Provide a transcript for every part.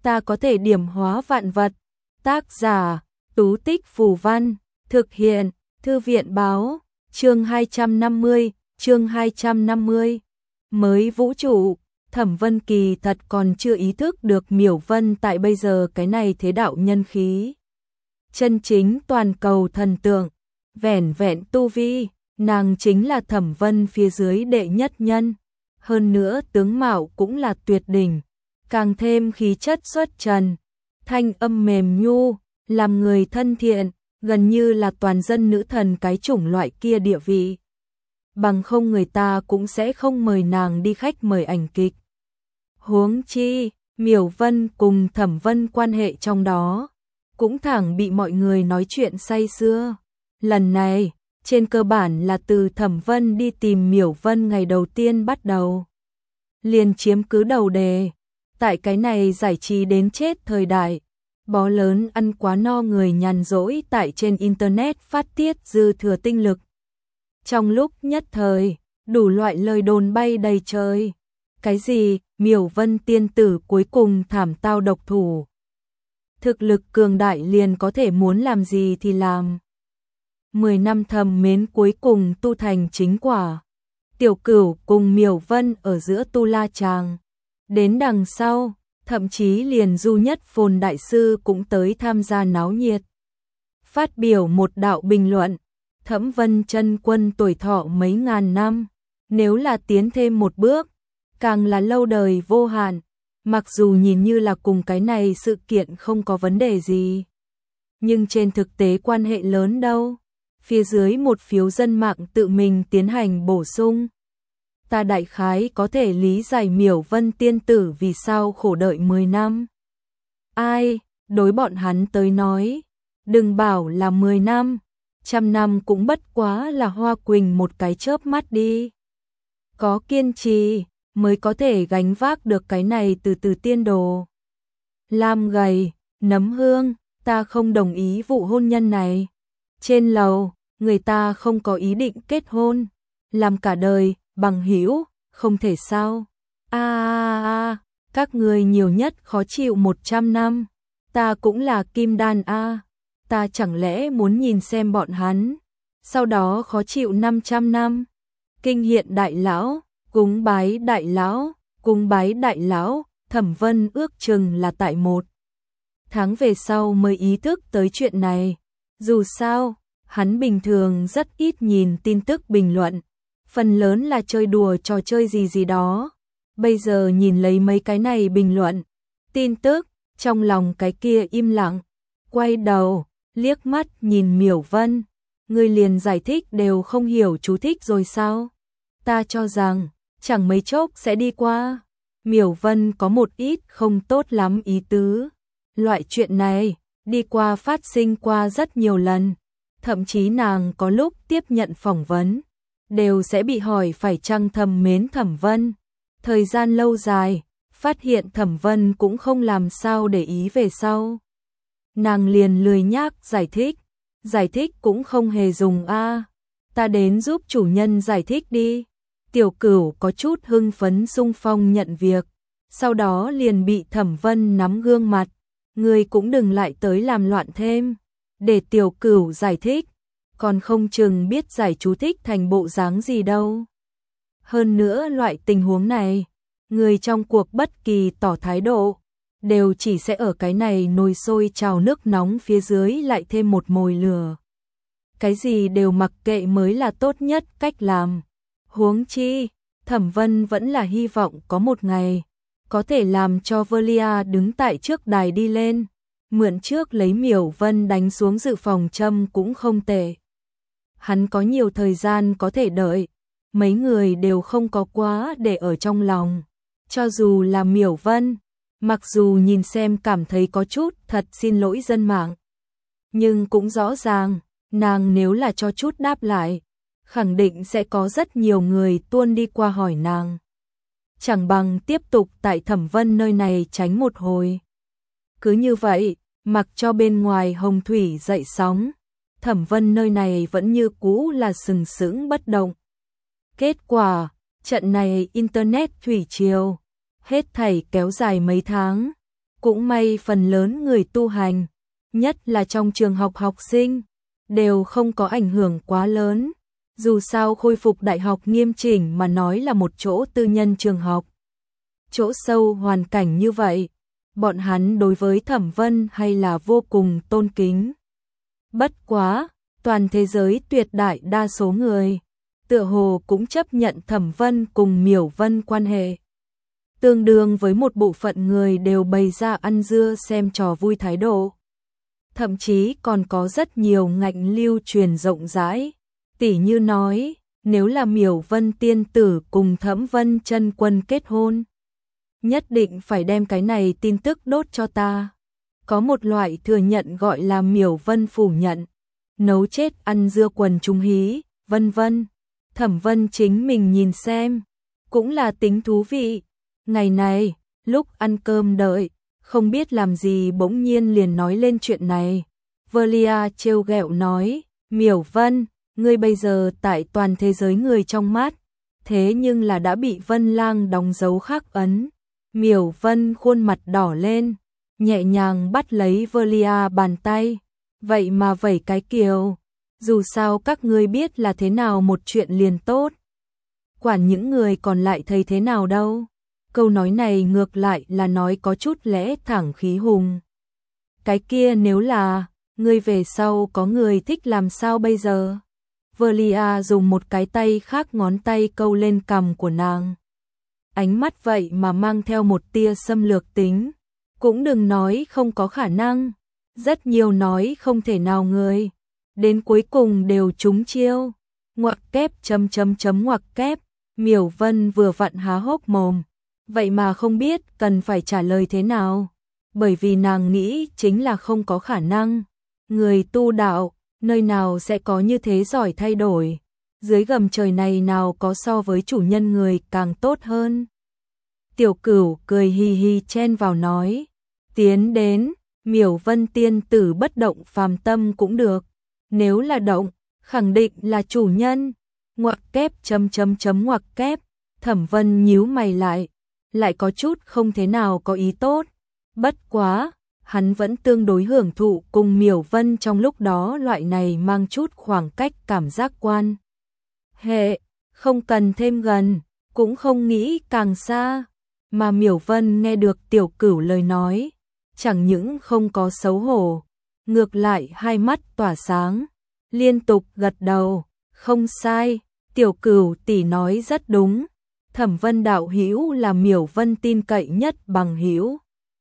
ta có thể điểm hóa vạn vật. Tác giả, Tú Tích Phù Văn, thực hiện, Thư viện Báo, chương 250. Mới vũ trụ, Thẩm Vân kỳ thật còn chưa ý thức được Miểu Vân tại bây giờ cái này thế đạo nhân khí. Chân chính toàn cầu thần tượng, vẻn vẹn tu vi, nàng chính là Thẩm Vân phía dưới đệ nhất nhân. Hơn nữa tướng mạo cũng là tuyệt đỉnh, càng thêm khí chất xuất trần, thanh âm mềm nhu, làm người thân thiện, gần như là toàn dân nữ thần cái chủng loại kia địa vị. Bằng không người ta cũng sẽ không mời nàng đi khách mời ảnh kịch. Huống chi, Miểu Vân cùng Thẩm Vân quan hệ trong đó, cũng thẳng bị mọi người nói chuyện say sưa. Lần này, trên cơ bản là từ Thẩm Vân đi tìm Miểu Vân ngày đầu tiên bắt đầu. Liền chiếm cứ đầu đề, tại cái này giải trí đến chết thời đại, bó lớn ăn quá no người nhàn rỗi tại trên internet phát tiết dư thừa tinh lực. Trong lúc nhất thời, đủ loại lời đồn bay đầy trời. Cái gì, Miểu Vân tiên tử cuối cùng thảm tao độc thủ. Thực lực cường đại liền có thể muốn làm gì thì làm. 10 năm thầm mến cuối cùng tu thành chính quả. Tiểu Cửu cùng Miểu Vân ở giữa tu la chàng. Đến đằng sau, thậm chí liền Du Nhất Phồn đại sư cũng tới tham gia náo nhiệt. Phát biểu một đạo bình luận, Thẩm Vân chân quân tuổi thọ mấy ngàn năm, nếu là tiến thêm một bước, càng là lâu đời vô hạn, mặc dù nhìn như là cùng cái này sự kiện không có vấn đề gì. Nhưng trên thực tế quan hệ lớn đâu, phía dưới một phiếu dân mạng tự mình tiến hành bổ sung. Ta đại khái có thể lý giải Miểu Vân tiên tử vì sao khổ đợi 10 năm. Ai, đối bọn hắn tới nói, đừng bảo là 10 năm, 100 năm cũng bất quá là hoa quỳnh một cái chớp mắt đi. Có kiên trì, mới có thể gánh vác được cái này từ từ tiên đồ. Lam gầy, nấm hương, ta không đồng ý vụ hôn nhân này. Trên lầu, người ta không có ý định kết hôn, làm cả đời, bằng hữu, không thể sao. Các người nhiều nhất khó chịu 100 năm, ta cũng là kim đan ta chẳng lẽ muốn nhìn xem bọn hắn, sau đó khó chịu 500 năm. Kinh hiện đại lão, cúng bái đại lão, Thẩm Vân ước chừng là tại 1 tháng về sau mới ý thức tới chuyện này. Dù sao, hắn bình thường rất ít nhìn tin tức bình luận, phần lớn là chơi đùa trò chơi gì đó. Bây giờ nhìn lấy mấy cái này bình luận, tin tức, trong lòng cái kia im lặng, quay đầu, liếc mắt nhìn Miểu Vân, người liền giải thích đều không hiểu chú thích rồi sao? Ta cho rằng, chẳng mấy chốc sẽ đi qua. Miểu Vân có một ít không tốt lắm ý tứ. Loại chuyện này, đi qua phát sinh qua rất nhiều lần. Thậm chí nàng có lúc tiếp nhận phỏng vấn, đều sẽ bị hỏi phải chăng thầm mến Thẩm Vân. Thời gian lâu dài, phát hiện Thẩm Vân cũng không làm sao để ý về sau. Nàng liền lười nhác giải thích cũng không hề dùng ta đến giúp chủ nhân giải thích đi. Tiểu Cửu có chút hưng phấn xung phong nhận việc, sau đó liền bị Thẩm Vân nắm gương mặt, người cũng đừng lại tới làm loạn thêm, để Tiểu Cửu giải thích, còn không chừng biết giải chú thích thành bộ dáng gì đâu. Hơn nữa loại tình huống này, người trong cuộc bất kỳ tỏ thái độ, đều chỉ sẽ ở cái này nồi sôi trào nước nóng phía dưới lại thêm một mồi lửa. Cái gì đều mặc kệ mới là tốt nhất cách làm. Huống chi, Thẩm Vân vẫn là hy vọng có một ngày, có thể làm cho Velia đứng tại trước đài đi lên, mượn trước lấy Miểu Vân đánh xuống dự phòng châm cũng không tệ. Hắn có nhiều thời gian có thể đợi, mấy người đều không có quá để ở trong lòng. Cho dù là Miểu Vân, mặc dù nhìn xem cảm thấy có chút thật xin lỗi dân mạng, nhưng cũng rõ ràng, nàng nếu là cho chút đáp lại, khẳng định sẽ có rất nhiều người tuôn đi qua hỏi nàng. Chẳng bằng tiếp tục tại Thẩm Vân nơi này tránh một hồi. Cứ như vậy, mặc cho bên ngoài hồng thủy dậy sóng, Thẩm Vân nơi này vẫn như cũ là sừng sững bất động. Kết quả, trận này Internet thủy triều, hết thảy kéo dài mấy tháng, Cũng may phần lớn người tu hành, nhất là trong trường học học sinh, đều không có ảnh hưởng quá lớn. Dù sao khôi phục đại học nghiêm chỉnh mà nói là một chỗ tư nhân trường học. Chỗ sâu hoàn cảnh như vậy, bọn hắn đối với Thẩm Vân hay là vô cùng tôn kính. Bất quá, toàn thế giới tuyệt đại đa số người, tựa hồ cũng chấp nhận Thẩm Vân cùng Miểu Vân quan hệ. Tương đương với một bộ phận người đều bày ra ăn dưa xem trò vui thái độ. Thậm chí còn có rất nhiều ngạnh lưu truyền rộng rãi, tỉ như nói, nếu là Miểu Vân tiên tử cùng Thẩm Vân chân quân kết hôn, nhất định phải đem cái này tin tức đốt cho ta. Có một loại thừa nhận gọi là Miểu Vân phủ nhận, nấu chết ăn dưa quần chúng hí, vân vân. Thẩm Vân chính mình nhìn xem, cũng là tính thú vị. Ngày này, lúc ăn cơm đợi, không biết làm gì bỗng nhiên liền nói lên chuyện này. Velia trêu ghẹo nói, Miểu Vân, ngươi bây giờ tại toàn thế giới người trong mắt, thế nhưng là đã bị Vân Lang đóng dấu khắc ấn. Miểu Vân khuôn mặt đỏ lên, nhẹ nhàng bắt lấy Velia bàn tay, vậy mà vẩy cái kiều. Dù sao các ngươi biết là thế nào một chuyện liền tốt. Quản những người còn lại thấy thế nào đâu. Câu nói này ngược lại là nói có chút lẽ thẳng khí hùng. Cái kia nếu là, ngươi về sau có người thích làm sao bây giờ? Velia dùng một cái tay khác ngón tay câu lên cằm của nàng. Ánh mắt vậy mà mang theo một tia xâm lược tính. Cũng đừng nói không có khả năng. Rất nhiều nói không thể nào người. Đến cuối cùng đều trúng chiêu. Ngoặc kép ngoặc kép. Miểu Vân vừa vặn há hốc mồm. Vậy mà không biết cần phải trả lời thế nào. Bởi vì nàng nghĩ chính là không có khả năng. Người tu đạo, nơi nào sẽ có như thế giỏi thay đổi. Dưới gầm trời này nào có so với chủ nhân người càng tốt hơn. Tiểu Cửu cười hì hì chen vào nói. Tiến đến, Miểu Vân tiên tử bất động phàm tâm cũng được. Nếu là động, khẳng định là chủ nhân. Ngoặc kép ngoặc kép. Thẩm Vân nhíu mày lại có chút không thế nào có ý tốt. Bất quá, hắn vẫn tương đối hưởng thụ cùng Miểu Vân trong lúc đó loại này mang chút khoảng cách cảm giác quan hệ, không cần thêm gần, cũng không nghĩ càng xa. Mà Miểu Vân nghe được Tiểu Cửu lời nói, chẳng những không có xấu hổ, ngược lại hai mắt tỏa sáng, liên tục gật đầu, không sai, Tiểu Cửu tỷ nói rất đúng. Thẩm Vân đạo hữu là Miểu Vân tin cậy nhất bằng hữu,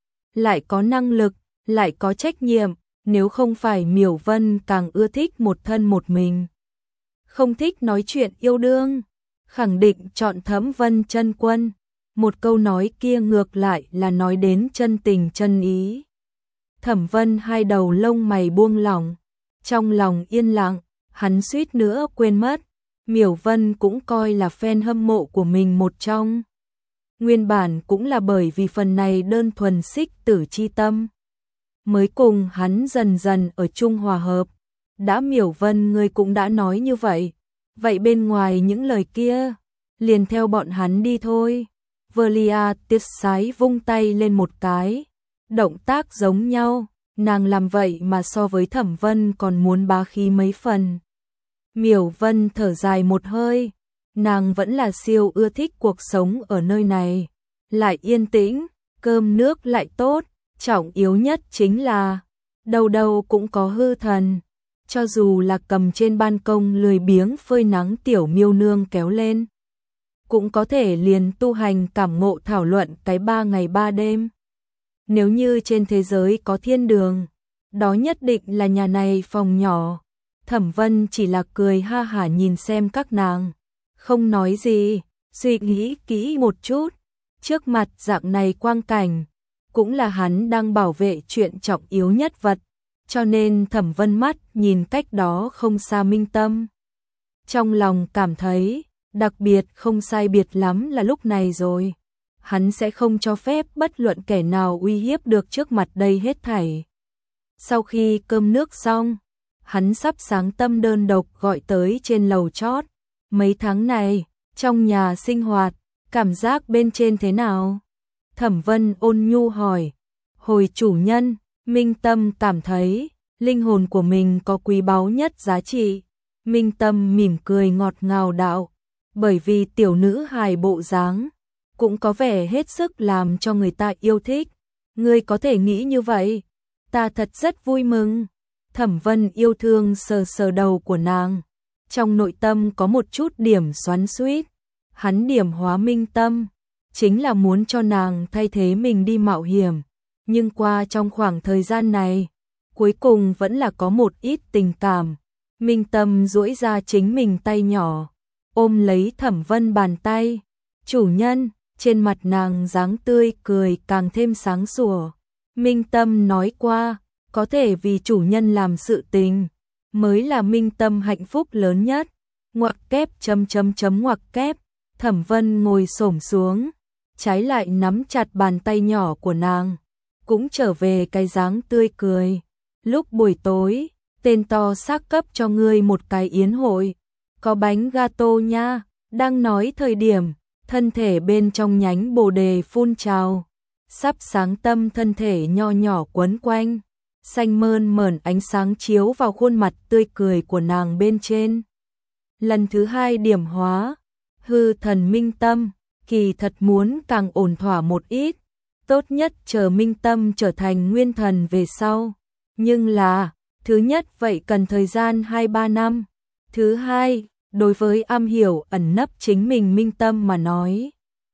lại có năng lực, lại có trách nhiệm, nếu không phải Miểu Vân càng ưa thích một thân một mình, không thích nói chuyện yêu đương, khẳng định chọn Thẩm Vân chân quân. Một câu nói kia ngược lại là nói đến chân tình chân ý. Thẩm Vân hai đầu lông mày buông lỏng, trong lòng yên lặng, hắn suýt nữa quên mất. Miểu Vân cũng coi là fan hâm mộ của mình một trong. Nguyên bản cũng là bởi vì phần này đơn thuần xích tử chi tâm, mới cùng hắn dần dần ở chung hòa hợp. Đã Miểu Vân ngươi cũng đã nói như vậy, vậy bên ngoài những lời kia, liền theo bọn hắn đi thôi. Velia tiết sái vung tay lên một cái, động tác giống nhau, nàng làm vậy mà so với Thẩm Vân còn muốn bá khí mấy phần. Miểu Vân thở dài một hơi, nàng vẫn là siêu ưa thích cuộc sống ở nơi này, lại yên tĩnh, cơm nước lại tốt, trọng yếu nhất chính là đâu đâu cũng có hư thần, cho dù là cầm trên ban công lười biếng phơi nắng tiểu miêu nương kéo lên, cũng có thể liền tu hành cảm ngộ thảo luận cái 3 ngày 3 đêm. Nếu như trên thế giới có thiên đường, đó nhất định là nhà này phòng nhỏ. Thẩm Vân chỉ là cười ha hả nhìn xem các nàng, không nói gì, suy nghĩ kỹ một chút. Trước mặt dạng này quang cảnh, cũng là hắn đang bảo vệ chuyện trọng yếu nhất vật, cho nên Thẩm Vân mắt nhìn cách đó không xa Minh Tâm. Trong lòng cảm thấy, đặc biệt không sai biệt lắm là lúc này rồi. Hắn sẽ không cho phép bất luận kẻ nào uy hiếp được trước mặt đây hết thảy. Sau khi cơm nước xong, hắn sắp sáng tâm đơn độc gọi tới trên lầu chót. Mấy tháng này, trong nhà sinh hoạt, cảm giác bên trên thế nào? Thẩm Vân ôn nhu hỏi. Hồi chủ nhân, Minh Tâm cảm thấy linh hồn của mình có quý báu nhất giá trị. Minh Tâm mỉm cười ngọt ngào đạo, bởi vì tiểu nữ hài bộ dáng cũng có vẻ hết sức làm cho người ta yêu thích. Ngươi có thể nghĩ như vậy, ta thật rất vui mừng. Thẩm Vân yêu thương sờ sờ đầu của nàng, trong nội tâm có một chút điểm xoắn xuýt. Hắn điểm hóa Minh Tâm, chính là muốn cho nàng thay thế mình đi mạo hiểm, nhưng qua trong khoảng thời gian này, cuối cùng vẫn là có một ít tình cảm. Minh Tâm duỗi ra chính mình tay nhỏ, ôm lấy Thẩm Vân bàn tay. Chủ nhân, trên mặt nàng dáng tươi cười càng thêm sáng sủa. Minh Tâm nói qua, có thể vì chủ nhân làm sự tình, mới là Minh Tâm hạnh phúc lớn nhất. Ngoặc kép ngoặc kép. Thẩm Vân ngồi xổm xuống, trái lại nắm chặt bàn tay nhỏ của nàng, cũng trở về cái dáng tươi cười. Lúc buổi tối, tên to xác cấp cho ngươi một cái yến hội, có bánh gato nha. Đang nói thời điểm, thân thể bên trong nhánh bồ đề phun trào, sắp sáng tâm thân thể nho nhỏ quấn quanh, xanh mơn mởn ánh sáng chiếu vào khuôn mặt tươi cười của nàng bên trên. Lần thứ hai điểm hóa, hư thần Minh Tâm, kỳ thật muốn càng ổn thỏa một ít, tốt nhất chờ Minh Tâm trở thành nguyên thần về sau. Nhưng là, thứ nhất vậy cần thời gian 2-3 năm. Thứ hai, đối với am hiểu ẩn nấp chính mình Minh Tâm mà nói,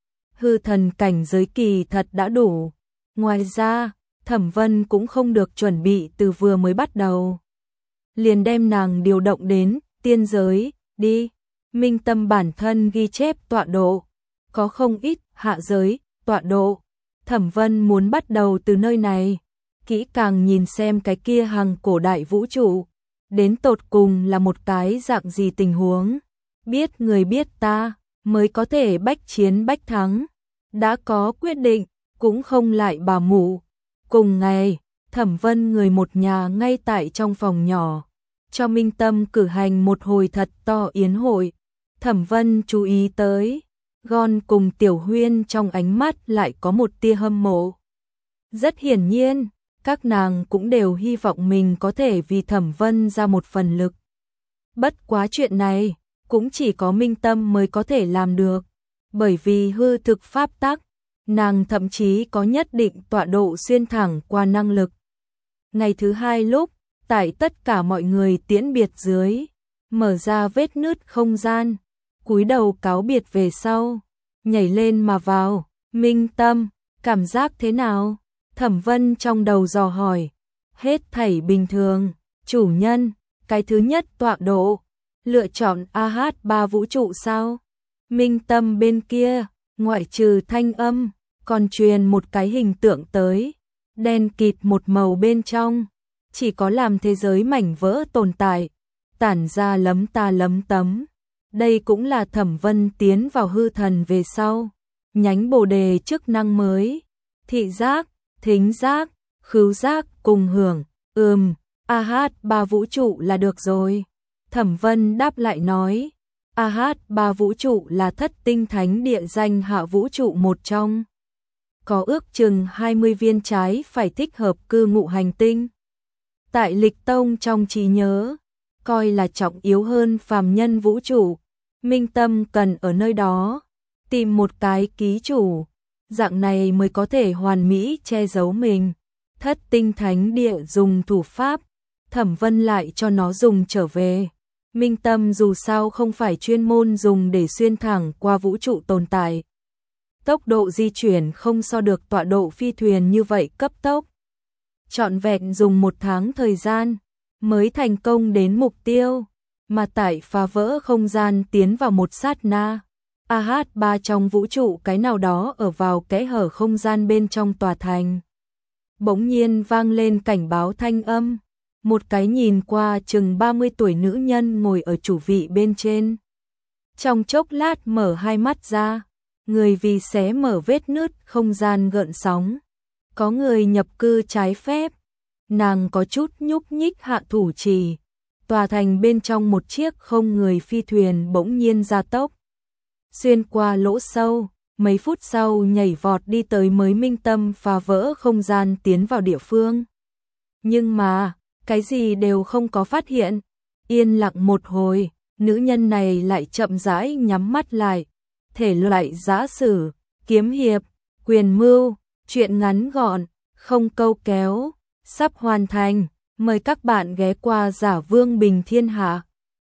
hư thần cảnh giới kỳ thật đã đủ. Ngoài ra, Thẩm Vân cũng không được chuẩn bị từ vừa mới bắt đầu liền đem nàng điều động đến tiên giới đi. Minh Tâm bản thân ghi chép tọa độ, có không ít hạ giới tọa độ. Thẩm Vân muốn bắt đầu từ nơi này, kỹ càng nhìn xem cái kia hàng cổ đại vũ trụ, đến tột cùng là một cái dạng gì tình huống. Biết người biết ta, mới có thể bách chiến bách thắng. Đã có quyết định, cũng không lại bà mụ. Cùng ngày, Thẩm Vân người một nhà ngay tại trong phòng nhỏ, cho Minh Tâm cử hành một hồi thật to yến hội. Thẩm Vân chú ý tới, Gon cùng Tiểu Huyên trong ánh mắt lại có một tia hâm mộ. Rất hiển nhiên, các nàng cũng đều hy vọng mình có thể vì Thẩm Vân ra một phần lực. Bất quá chuyện này, cũng chỉ có Minh Tâm mới có thể làm được, bởi vì hư thực pháp tắc, nàng thậm chí có nhất định tọa độ xuyên thẳng qua năng lực. Ngày thứ hai lúc, tại tất cả mọi người tiễn biệt dưới, mở ra vết nứt không gian, cúi đầu cáo biệt về sau, nhảy lên mà vào. Minh Tâm, cảm giác thế nào? Thẩm Vân trong đầu dò hỏi. Hết thảy bình thường, chủ nhân. Cái thứ nhất tọa độ, lựa chọn AH3 vũ trụ sao? Minh Tâm bên kia, ngoại trừ thanh âm, còn truyền một cái hình tượng tới, đen kịt một màu bên trong, chỉ có làm thế giới mảnh vỡ tồn tại, tản ra lấm ta lấm tấm. Đây cũng là Thẩm Vân tiến vào hư thần về sau, nhánh bồ đề chức năng mới, thị giác, thính giác, khứu giác cùng hưởng. AH3 vũ trụ là được rồi. Thẩm Vân đáp lại nói, AH3 vũ trụ là thất tinh thánh địa danh hạ vũ trụ một trong. Có ước chừng 20 viên trái phải thích hợp cư ngụ hành tinh. Tại Lịch Tông trong trí nhớ, coi là trọng yếu hơn phàm nhân vũ trụ. Minh Tâm cần ở nơi đó tìm một cái ký chủ, dạng này mới có thể hoàn mỹ che giấu mình. Thất tinh thánh địa dùng thủ pháp, Thẩm Vân lại cho nó dùng trở về. Minh Tâm dù sao không phải chuyên môn dùng để xuyên thẳng qua vũ trụ tồn tại. Tốc độ di chuyển không so được tọa độ phi thuyền như vậy cấp tốc. Trọn vẹn dùng 1 tháng thời gian mới thành công đến mục tiêu, mà tại phá vỡ không gian tiến vào một sát na. AH3 trong vũ trụ cái nào đó ở vào kẽ hở không gian bên trong tòa thành. Bỗng nhiên vang lên cảnh báo thanh âm, một cái nhìn qua chừng 30 tuổi nữ nhân ngồi ở chủ vị bên trên. Trong chốc lát mở hai mắt ra, người vì xé mở vết nứt không gian gợn sóng. Có người nhập cư trái phép, nàng có chút nhúc nhích hạ thủ chỉ. Tòa thành bên trong một chiếc không người phi thuyền bỗng nhiên gia tốc. Xuyên qua lỗ sâu, mấy phút sau nhảy vọt đi tới mới minh tâm phá vỡ không gian tiến vào địa phương. Nhưng mà, cái gì đều không có phát hiện. Yên lặng một hồi, nữ nhân này lại chậm rãi nhắm mắt lại. Thể loại giã sử, kiếm hiệp, quyền mưu, truyện ngắn gọn, không câu kéo, sắp hoàn thành. Mời các bạn ghé qua Giả Vương Bình Thiên Hạ.